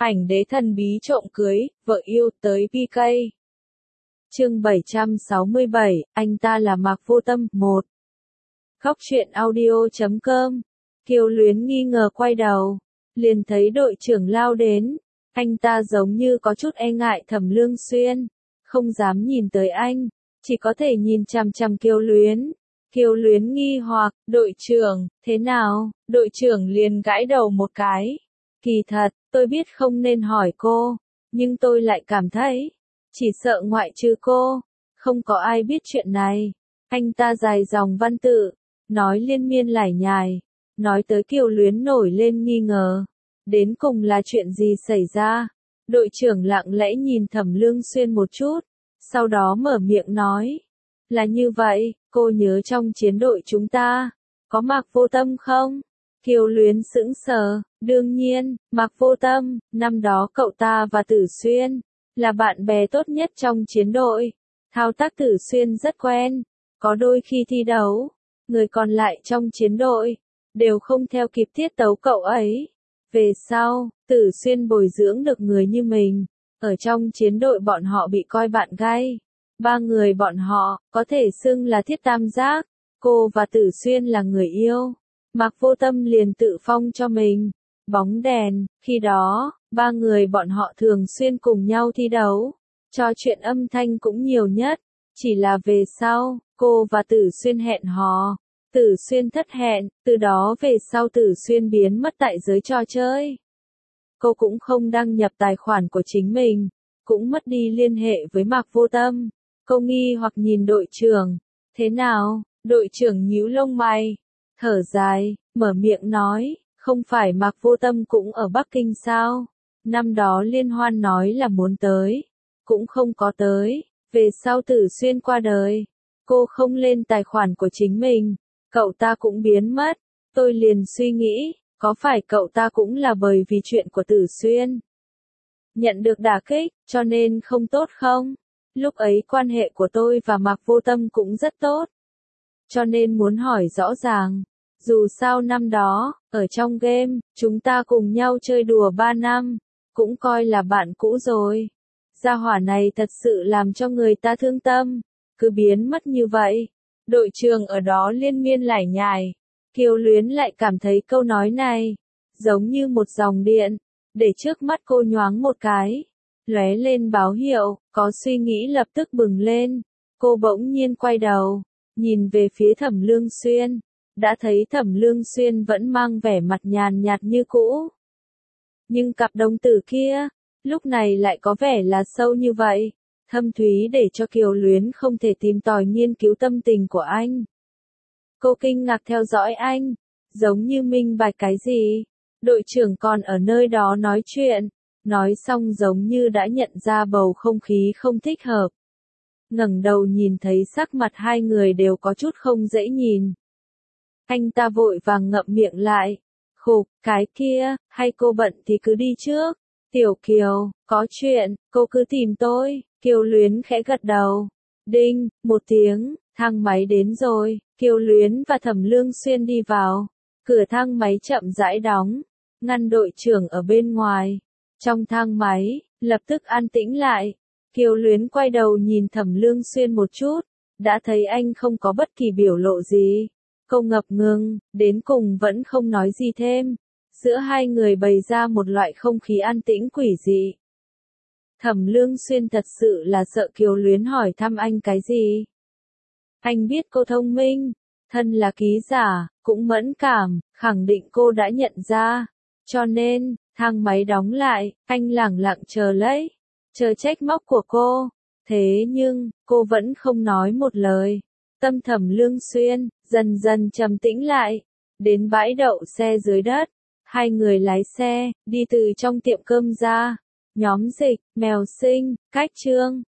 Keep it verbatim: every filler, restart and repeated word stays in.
Ảnh đế thần bí trộm cưới, vợ yêu tới pê ca. Chương bảy trăm sáu mươi bảy, anh ta là Mạc Vô Tâm, một. Khóc chuyện audio chấm com. Kiều Luyến nghi ngờ quay đầu, liền thấy đội trưởng lao đến. Anh ta giống như có chút e ngại Thẩm Lương Xuyên, không dám nhìn tới anh, chỉ có thể nhìn chằm chằm Kiều Luyến. Kiều Luyến nghi hoặc, đội trưởng, thế nào? Đội trưởng liền gãi đầu một cái. Kỳ thật, tôi biết không nên hỏi cô, nhưng tôi lại cảm thấy, chỉ sợ ngoại trừ cô, không có ai biết chuyện này. Anh ta dài dòng văn tự, nói liên miên lải nhải, nói tới Kiều Luyến nổi lên nghi ngờ. Đến cùng là chuyện gì xảy ra? Đội trưởng lặng lẽ nhìn Thẩm Lương Xuyên một chút, sau đó mở miệng nói. Là như vậy, cô nhớ trong chiến đội chúng ta, có Mạc Vô Tâm không? Kiều Luyến sững sờ, đương nhiên, Mạc Vô Tâm, năm đó cậu ta và Tử Xuyên, là bạn bè tốt nhất trong chiến đội. Thao tác Tử Xuyên rất quen, có đôi khi thi đấu, người còn lại trong chiến đội, đều không theo kịp tiết tấu cậu ấy. Về sau, Tử Xuyên bồi dưỡng được người như mình, ở trong chiến đội bọn họ bị coi bạn gay. Ba người bọn họ, có thể xưng là thiết tam giác, cô và Tử Xuyên là người yêu. Mạc Vô Tâm liền tự phong cho mình, bóng đèn, khi đó, ba người bọn họ thường xuyên cùng nhau thi đấu, trò chuyện âm thanh cũng nhiều nhất, chỉ là về sau, cô và Tử Xuyên hẹn hò, Tử Xuyên thất hẹn, từ đó về sau Tử Xuyên biến mất tại giới trò chơi. Cô cũng không đăng nhập tài khoản của chính mình, cũng mất đi liên hệ với Mạc Vô Tâm. Cô nghi hoặc nhìn đội trưởng, thế nào? Đội trưởng nhíu lông mày, thở dài, mở miệng nói, không phải Mạc Vô Tâm cũng ở Bắc Kinh sao? Năm đó liên hoan nói là muốn tới, cũng không có tới, về sau Tử Xuyên qua đời, cô không lên tài khoản của chính mình, cậu ta cũng biến mất, tôi liền suy nghĩ, có phải cậu ta cũng là bởi vì chuyện của Tử Xuyên nhận được đả kích, cho nên không tốt không? Lúc ấy quan hệ của tôi và Mạc Vô Tâm cũng rất tốt, cho nên muốn hỏi rõ ràng. Dù sao năm đó, ở trong game, chúng ta cùng nhau chơi đùa ba năm, cũng coi là bạn cũ rồi. Gia hỏa này thật sự làm cho người ta thương tâm, cứ biến mất như vậy. Đội trưởng ở đó liên miên lải nhải, Kiều Luyến lại cảm thấy câu nói này, giống như một dòng điện, để trước mắt cô nhoáng một cái, lóe lên báo hiệu, có suy nghĩ lập tức bừng lên. Cô bỗng nhiên quay đầu, nhìn về phía Thẩm Lương Xuyên. Đã thấy Thẩm Lương Xuyên vẫn mang vẻ mặt nhàn nhạt như cũ. Nhưng cặp đồng tử kia, lúc này lại có vẻ là sâu như vậy, thâm thúy để cho Kiều Luyến không thể tìm tòi nghiên cứu tâm tình của anh. Cô kinh ngạc theo dõi anh, giống như minh bạch cái gì. Đội trưởng còn ở nơi đó nói chuyện, nói xong giống như đã nhận ra bầu không khí không thích hợp. Ngẩng đầu nhìn thấy sắc mặt hai người đều có chút không dễ nhìn. Anh ta vội vàng ngậm miệng lại. Khục, cái kia, hay cô bận thì cứ đi trước. Tiểu Kiều, có chuyện, cô cứ tìm tôi. Kiều Luyến khẽ gật đầu. Đinh, một tiếng, thang máy đến rồi. Kiều Luyến và Thẩm Lương Xuyên đi vào. Cửa thang máy chậm rãi đóng, ngăn đội trưởng ở bên ngoài. Trong thang máy, lập tức an tĩnh lại. Kiều Luyến quay đầu nhìn Thẩm Lương Xuyên một chút, đã thấy anh không có bất kỳ biểu lộ gì. Cô ngập ngừng, đến cùng vẫn không nói gì thêm. Giữa hai người bày ra một loại không khí an tĩnh quỷ dị. Thẩm Lương Xuyên thật sự là sợ Kiều Luyến hỏi thăm anh cái gì. Anh biết cô thông minh, thân là ký giả, cũng mẫn cảm, khẳng định cô đã nhận ra. Cho nên, thang máy đóng lại, anh lẳng lặng chờ lấy, chờ trách móc của cô. Thế nhưng, cô vẫn không nói một lời. Tâm Thẩm Lương Xuyên dần dần trầm tĩnh lại. Đến bãi đậu xe dưới đất, hai người lái xe, đi từ trong tiệm cơm ra. Nhóm Dịch, Mèo Sinh, Cách Trương,